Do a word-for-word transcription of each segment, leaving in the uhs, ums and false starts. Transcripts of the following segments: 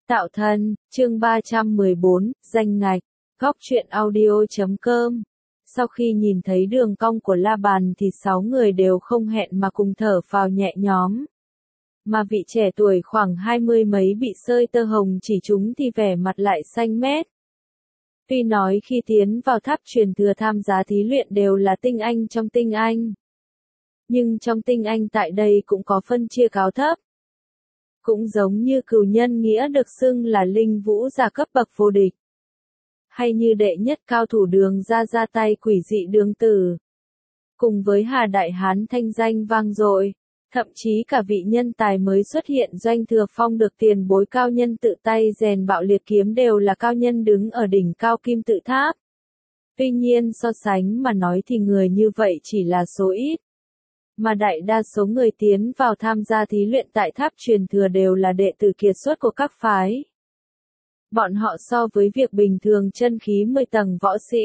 Tạo thân, chương ba trăm mười bốn, danh ngạch, góc truyện audio chấm com. Sau khi nhìn thấy đường cong của la bàn thì sáu người đều không hẹn mà cùng thở phào nhẹ nhõm. Mà vị trẻ tuổi khoảng hai mươi mấy bị sơi tơ hồng chỉ trúng thì vẻ mặt lại xanh mét. Tuy nói khi tiến vào tháp truyền thừa tham gia thí luyện đều là tinh anh trong tinh anh. Nhưng trong tinh anh tại đây cũng có phân chia cao thấp. Cũng giống như cửu nhân nghĩa được xưng là linh vũ giả cấp bậc vô địch. Hay như đệ nhất cao thủ đường ra ra tay quỷ dị đường tử. Cùng với Hà Đại Hán thanh danh vang dội, thậm chí cả vị nhân tài mới xuất hiện Doanh Thừa Phong được tiền bối cao nhân tự tay rèn bạo liệt kiếm đều là cao nhân đứng ở đỉnh cao kim tự tháp. Tuy nhiên so sánh mà nói thì người như vậy chỉ là số ít. Mà đại đa số người tiến vào tham gia thí luyện tại tháp truyền thừa đều là đệ tử kiệt xuất của các phái. Bọn họ so với việc bình thường chân khí mười tầng võ sĩ,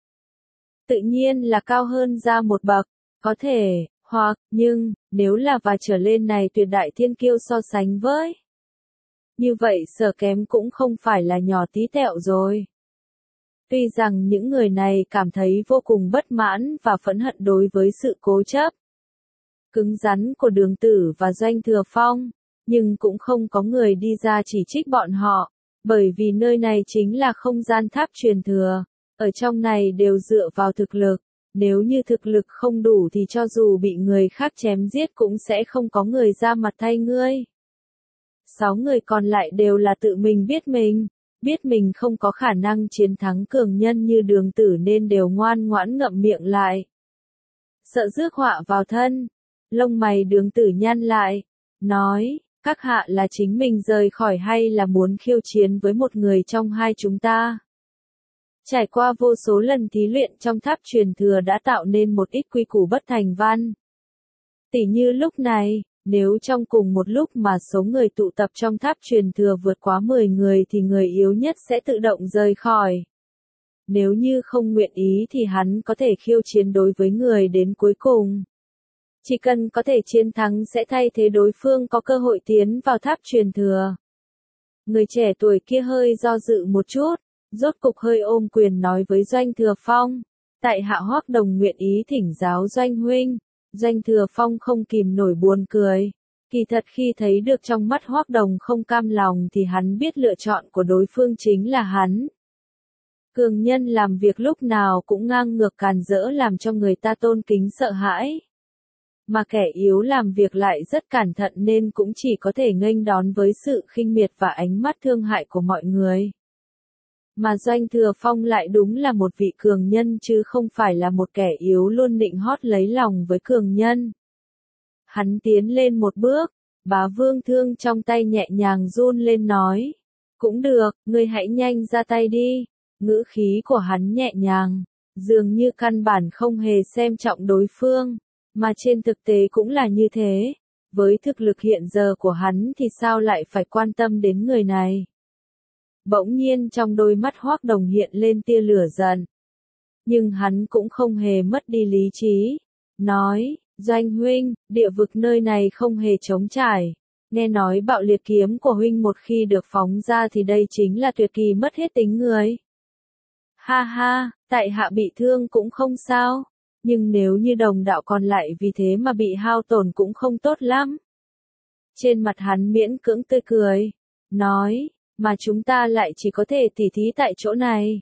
tự nhiên là cao hơn ra một bậc, có thể, hoặc, nhưng, nếu là và trở lên này tuyệt đại thiên kiêu so sánh với. Như vậy sở kém cũng không phải là nhỏ tí tẹo rồi. Tuy rằng những người này cảm thấy vô cùng bất mãn và phẫn hận đối với sự cố chấp cứng rắn của Đường Tử và Doanh Thừa Phong, nhưng cũng không có người đi ra chỉ trích bọn họ, bởi vì nơi này chính là không gian tháp truyền thừa, ở trong này đều dựa vào thực lực, nếu như thực lực không đủ thì cho dù bị người khác chém giết cũng sẽ không có người ra mặt thay ngươi. Sáu người còn lại đều là tự mình biết mình, biết mình không có khả năng chiến thắng cường nhân như Đường Tử nên đều ngoan ngoãn ngậm miệng lại. Sợ rước họa vào thân. Lông mày Đường Tử nhăn lại, nói, các hạ là chính mình rời khỏi hay là muốn khiêu chiến với một người trong hai chúng ta? Trải qua vô số lần thí luyện trong tháp truyền thừa đã tạo nên một ít quy củ bất thành văn. Tỉ như lúc này, nếu trong cùng một lúc mà số người tụ tập trong tháp truyền thừa vượt quá mười người thì người yếu nhất sẽ tự động rời khỏi. Nếu như không nguyện ý thì hắn có thể khiêu chiến đối với người đến cuối cùng. Chỉ cần có thể chiến thắng sẽ thay thế đối phương có cơ hội tiến vào tháp truyền thừa. Người trẻ tuổi kia hơi do dự một chút, rốt cục hơi ôm quyền nói với Doanh Thừa Phong, tại hạ Hoắc Đồng nguyện ý thỉnh giáo Doanh huynh. Doanh Thừa Phong không kìm nổi buồn cười. Kỳ thật khi thấy được trong mắt Hoắc Đồng không cam lòng thì hắn biết lựa chọn của đối phương chính là hắn. Cường nhân làm việc lúc nào cũng ngang ngược càn rỡ làm cho người ta tôn kính sợ hãi. Mà kẻ yếu làm việc lại rất cẩn thận nên cũng chỉ có thể nghênh đón với sự khinh miệt và ánh mắt thương hại của mọi người. Mà Doanh Thừa Phong lại đúng là một vị cường nhân chứ không phải là một kẻ yếu luôn nịnh hót lấy lòng với cường nhân. Hắn tiến lên một bước, bá vương thương trong tay nhẹ nhàng run lên nói. Cũng được, ngươi hãy nhanh ra tay đi. Ngữ khí của hắn nhẹ nhàng, dường như căn bản không hề xem trọng đối phương. Mà trên thực tế cũng là như thế, với thực lực hiện giờ của hắn thì sao lại phải quan tâm đến người này. Bỗng nhiên trong đôi mắt Hoắc Đồng hiện lên tia lửa giận. Nhưng hắn cũng không hề mất đi lý trí. Nói, Doanh huynh, địa vực nơi này không hề trống trải. Nghe nói bạo liệt kiếm của huynh một khi được phóng ra thì đây chính là tuyệt kỳ mất hết tính người. Ha ha, tại hạ bị thương cũng không sao. Nhưng nếu như đồng đạo còn lại vì thế mà bị hao tổn cũng không tốt lắm. Trên mặt hắn miễn cưỡng tươi cười, nói, mà chúng ta lại chỉ có thể tỉ thí tại chỗ này.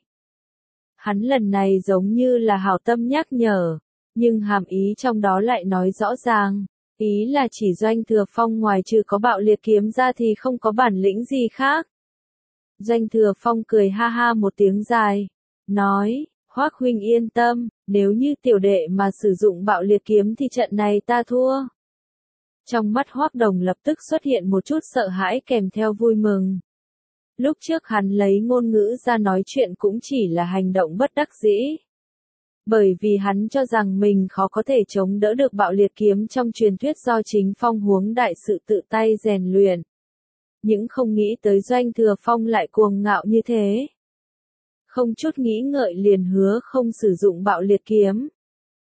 Hắn lần này giống như là hảo tâm nhắc nhở, nhưng hàm ý trong đó lại nói rõ ràng, ý là chỉ Doanh Thừa Phong ngoài trừ có bạo liệt kiếm ra thì không có bản lĩnh gì khác. Doanh Thừa Phong cười ha ha một tiếng dài, nói, Hoắc huynh yên tâm, nếu như tiểu đệ mà sử dụng bạo liệt kiếm thì trận này ta thua. Trong mắt Hoắc Đồng lập tức xuất hiện một chút sợ hãi kèm theo vui mừng. Lúc trước hắn lấy ngôn ngữ ra nói chuyện cũng chỉ là hành động bất đắc dĩ. Bởi vì hắn cho rằng mình khó có thể chống đỡ được bạo liệt kiếm trong truyền thuyết do chính Phong Huống đại sự tự tay rèn luyện. Nhưng không nghĩ tới Doanh Thừa Phong lại cuồng ngạo như thế. Không chút nghĩ ngợi liền hứa không sử dụng bạo liệt kiếm.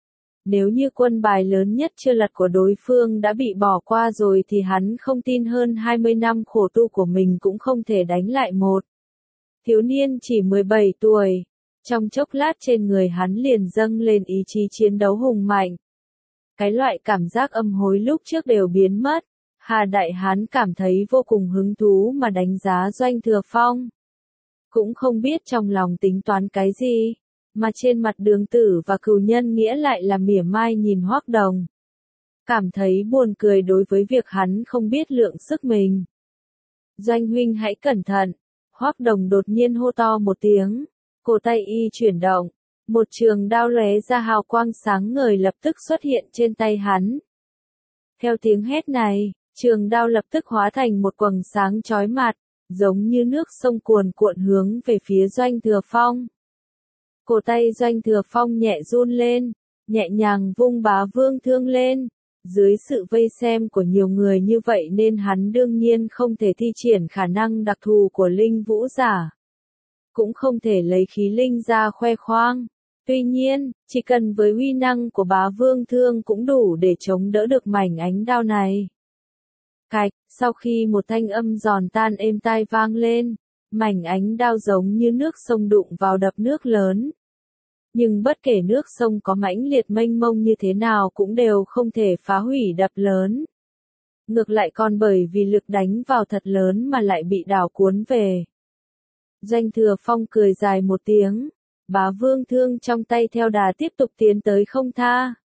Nếu như quân bài lớn nhất chưa lật của đối phương đã bị bỏ qua rồi thì hắn không tin hơn hai mươi năm khổ tu của mình cũng không thể đánh lại một thiếu niên chỉ mười bảy tuổi. Trong chốc lát trên người hắn liền dâng lên ý chí chiến đấu hùng mạnh. Cái loại cảm giác âm hối lúc trước đều biến mất. Hà Đại Hán cảm thấy vô cùng hứng thú mà đánh giá Doanh Thừa Phong. Cũng không biết trong lòng tính toán cái gì, mà trên mặt Đường Tử và Cửu Nhân Nghĩa lại là mỉa mai nhìn Hoắc Đồng. Cảm thấy buồn cười đối với việc hắn không biết lượng sức mình. Doanh huynh hãy cẩn thận, Hoắc Đồng đột nhiên hô to một tiếng, cổ tay y chuyển động, một trường đao lóe ra hào quang sáng ngời lập tức xuất hiện trên tay hắn. Theo tiếng hét này, trường đao lập tức hóa thành một quầng sáng chói mặt, giống như nước sông cuồn cuộn hướng về phía Doanh Thừa Phong. Cổ tay Doanh Thừa Phong nhẹ run lên, nhẹ nhàng vung Bá Vương thương lên. Dưới sự vây xem của nhiều người như vậy nên hắn đương nhiên không thể thi triển khả năng đặc thù của linh vũ giả. Cũng không thể lấy khí linh ra khoe khoang. Tuy nhiên, chỉ cần với uy năng của Bá Vương thương cũng đủ để chống đỡ được mảnh ánh đao này. Cạch, sau khi một thanh âm giòn tan êm tai vang lên, mảnh ánh đao giống như nước sông đụng vào đập nước lớn. Nhưng bất kể nước sông có mãnh liệt mênh mông như thế nào cũng đều không thể phá hủy đập lớn. Ngược lại còn bởi vì lực đánh vào thật lớn mà lại bị đảo cuốn về. Doanh Thừa Phong cười dài một tiếng, Bá Vương thương trong tay theo đà tiếp tục tiến tới không tha.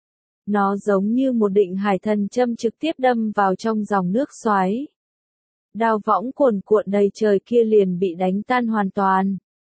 Nó giống như một định hải thần châm trực tiếp đâm vào trong dòng nước xoáy. Đao võng cuồn cuộn đầy trời kia liền bị đánh tan hoàn toàn.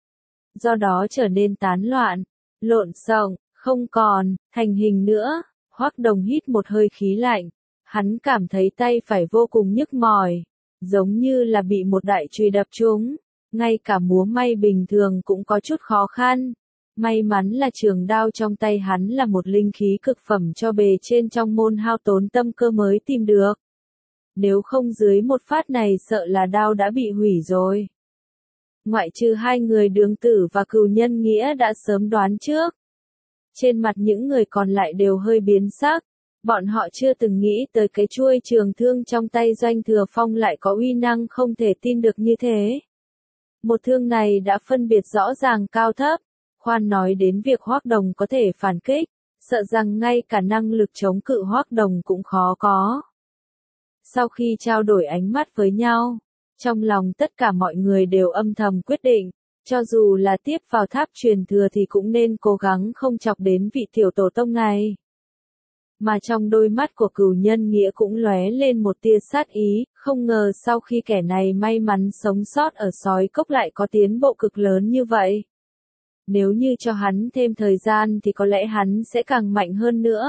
Do đó trở nên tán loạn, lộn xộn, không còn thành hình nữa. Hoắc Đồng hít một hơi khí lạnh, hắn cảm thấy tay phải vô cùng nhức mỏi, giống như là bị một đại chùy đập trúng, ngay cả múa may bình thường cũng có chút khó khăn. May mắn là trường đao trong tay hắn là một linh khí cực phẩm cho bề trên trong môn hao tốn tâm cơ mới tìm được. Nếu không dưới một phát này sợ là đao đã bị hủy rồi. Ngoại trừ hai người Đường Tử và Cửu Nhân Nghĩa đã sớm đoán trước. Trên mặt những người còn lại đều hơi biến sắc. Bọn họ chưa từng nghĩ tới cái chuôi trường thương trong tay Doanh Thừa Phong lại có uy năng không thể tin được như thế. Một thương này đã phân biệt rõ ràng cao thấp. Khoan nói đến việc Hoắc Đồng có thể phản kích, sợ rằng ngay cả năng lực chống cự Hoắc Đồng cũng khó có. Sau khi trao đổi ánh mắt với nhau, trong lòng tất cả mọi người đều âm thầm quyết định, cho dù là tiếp vào tháp truyền thừa thì cũng nên cố gắng không chọc đến vị tiểu tổ tông này. Mà trong đôi mắt của Cửu Nhân Nghĩa cũng lóe lên một tia sát ý, không ngờ sau khi kẻ này may mắn sống sót ở sói cốc lại có tiến bộ cực lớn như vậy. Nếu như cho hắn thêm thời gian thì có lẽ hắn sẽ càng mạnh hơn nữa.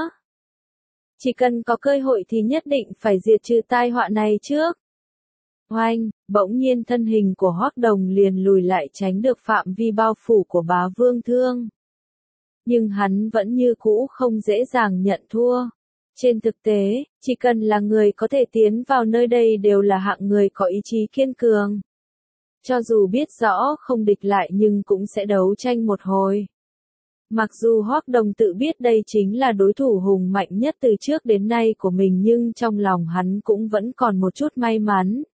Chỉ cần có cơ hội thì nhất định phải diệt trừ tai họa này trước. Oanh, bỗng nhiên thân hình của Hoắc Đồng liền lùi lại tránh được phạm vi bao phủ của Bá Vương thương. Nhưng hắn vẫn như cũ không dễ dàng nhận thua. Trên thực tế, chỉ cần là người có thể tiến vào nơi đây đều là hạng người có ý chí kiên cường. Cho dù biết rõ không địch lại nhưng cũng sẽ đấu tranh một hồi. Mặc dù Hoắc Đồng tự biết đây chính là đối thủ hùng mạnh nhất từ trước đến nay của mình nhưng trong lòng hắn cũng vẫn còn một chút may mắn.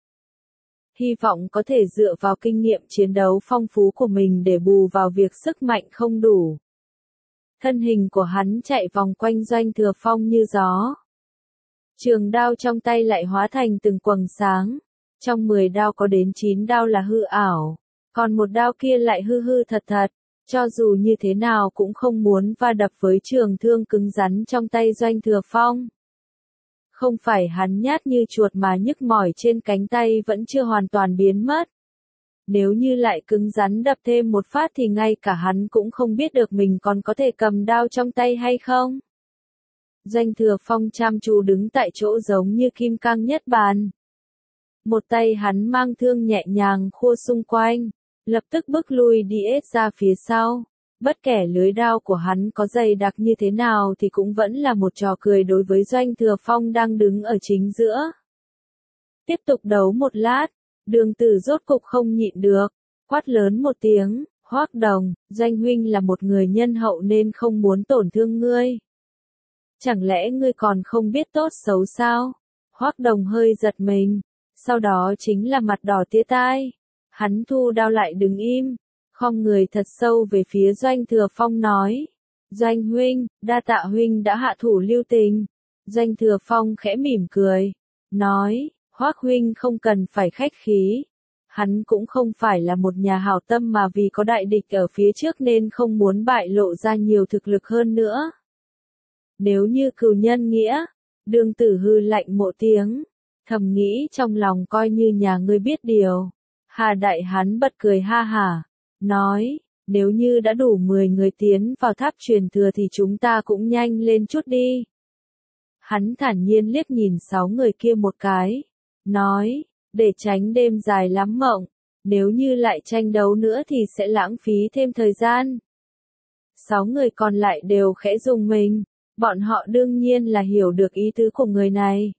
Hy vọng có thể dựa vào kinh nghiệm chiến đấu phong phú của mình để bù vào việc sức mạnh không đủ. Thân hình của hắn chạy vòng quanh Doanh Thừa Phong như gió. Trường đao trong tay lại hóa thành từng quầng sáng. Trong mười đao có đến chín đao là hư ảo, còn một đao kia lại hư hư thật thật, cho dù như thế nào cũng không muốn va đập với trường thương cứng rắn trong tay Doanh Thừa Phong. Không phải hắn nhát như chuột mà nhức mỏi trên cánh tay vẫn chưa hoàn toàn biến mất. Nếu như lại cứng rắn đập thêm một phát thì ngay cả hắn cũng không biết được mình còn có thể cầm đao trong tay hay không. Doanh Thừa Phong chăm chú đứng tại chỗ giống như kim cang nhất bàn. Một tay hắn mang thương nhẹ nhàng khua xung quanh, lập tức bước lui đi ết ra phía sau. Bất kể lưới đao của hắn có dày đặc như thế nào thì cũng vẫn là một trò cười đối với Doanh Thừa Phong đang đứng ở chính giữa. Tiếp tục đấu một lát, Đường Tử rốt cục không nhịn được, quát lớn một tiếng, Hoắc Đồng, Doanh huynh là một người nhân hậu nên không muốn tổn thương ngươi. Chẳng lẽ ngươi còn không biết tốt xấu sao? Hoắc Đồng hơi giật mình, sau đó chính là mặt đỏ tía tai. Hắn thu đao lại đứng im, khom người thật sâu về phía Doanh Thừa Phong nói. Doanh huynh, đa tạ huynh đã hạ thủ lưu tình. Doanh Thừa Phong khẽ mỉm cười, nói, Hoắc huynh không cần phải khách khí. Hắn cũng không phải là một nhà hảo tâm mà vì có đại địch ở phía trước nên không muốn bại lộ ra nhiều thực lực hơn nữa. Nếu như cừu nhân nghĩa, Đường Tử hư lạnh một tiếng, thầm nghĩ trong lòng coi như nhà ngươi biết điều. Hà Đại Hán bật cười ha hả, nói, nếu như đã đủ mười người tiến vào tháp truyền thừa thì chúng ta cũng nhanh lên chút đi. Hắn thản nhiên liếc nhìn sáu người kia một cái, nói, để tránh đêm dài lắm mộng, nếu như lại tranh đấu nữa thì sẽ lãng phí thêm thời gian. Sáu người còn lại đều khẽ rùng mình, bọn họ đương nhiên là hiểu được ý tứ của người này.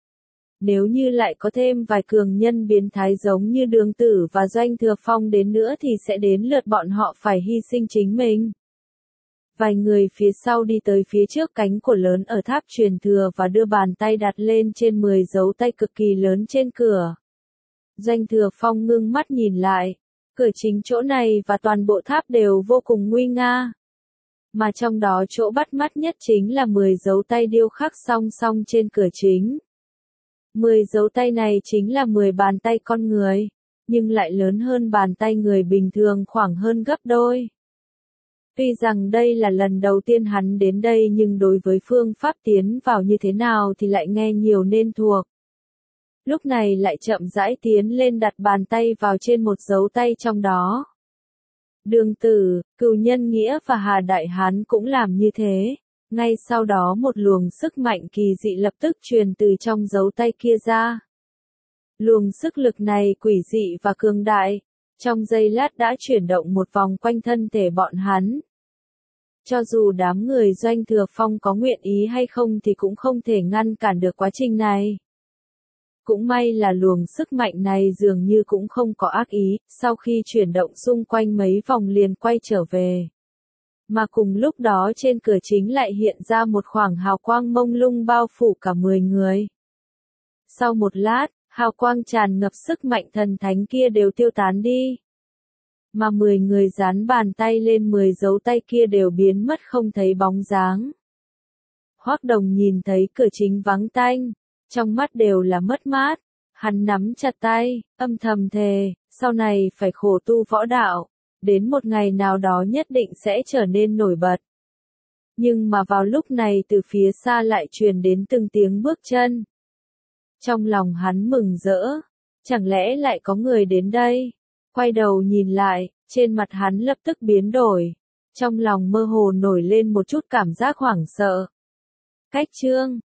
Nếu như lại có thêm vài cường nhân biến thái giống như Đường Tử và Doanh Thừa Phong đến nữa thì sẽ đến lượt bọn họ phải hy sinh chính mình. Vài người phía sau đi tới phía trước cánh cửa lớn ở tháp truyền thừa và đưa bàn tay đặt lên trên mười dấu tay cực kỳ lớn trên cửa. Doanh Thừa Phong ngưng mắt nhìn lại, cửa chính chỗ này và toàn bộ tháp đều vô cùng nguy nga. Mà trong đó chỗ bắt mắt nhất chính là mười dấu tay điêu khắc song song trên cửa chính. mười dấu tay này chính là mười bàn tay con người, nhưng lại lớn hơn bàn tay người bình thường khoảng hơn gấp đôi. Tuy rằng đây là lần đầu tiên hắn đến đây nhưng đối với phương pháp tiến vào như thế nào thì lại nghe nhiều nên thuộc. Lúc này lại chậm rãi tiến lên đặt bàn tay vào trên một dấu tay trong đó. Đường Tử, Cừu Nhân Nghĩa và Hà Đại Hán cũng làm như thế. Ngay sau đó một luồng sức mạnh kỳ dị lập tức truyền từ trong dấu tay kia ra. Luồng sức lực này quỷ dị và cường đại, trong giây lát đã chuyển động một vòng quanh thân thể bọn hắn. Cho dù đám người Doanh Thừa Phong có nguyện ý hay không thì cũng không thể ngăn cản được quá trình này. Cũng may là luồng sức mạnh này dường như cũng không có ác ý, sau khi chuyển động xung quanh mấy vòng liền quay trở về. Mà cùng lúc đó trên cửa chính lại hiện ra một khoảng hào quang mông lung bao phủ cả mười người. Sau một lát, hào quang tràn ngập sức mạnh thần thánh kia đều tiêu tán đi. Mà mười người dán bàn tay lên mười dấu tay kia đều biến mất không thấy bóng dáng. Hoắc Đồng nhìn thấy cửa chính vắng tanh, trong mắt đều là mất mát, hắn nắm chặt tay, âm thầm thề, sau này phải khổ tu võ đạo, đến một ngày nào đó nhất định sẽ trở nên nổi bật. Nhưng mà vào lúc này từ phía xa lại truyền đến từng tiếng bước chân. Trong lòng hắn mừng rỡ, chẳng lẽ lại có người đến đây? Quay đầu nhìn lại, trên mặt hắn lập tức biến đổi, trong lòng mơ hồ nổi lên một chút cảm giác hoảng sợ. Cách chương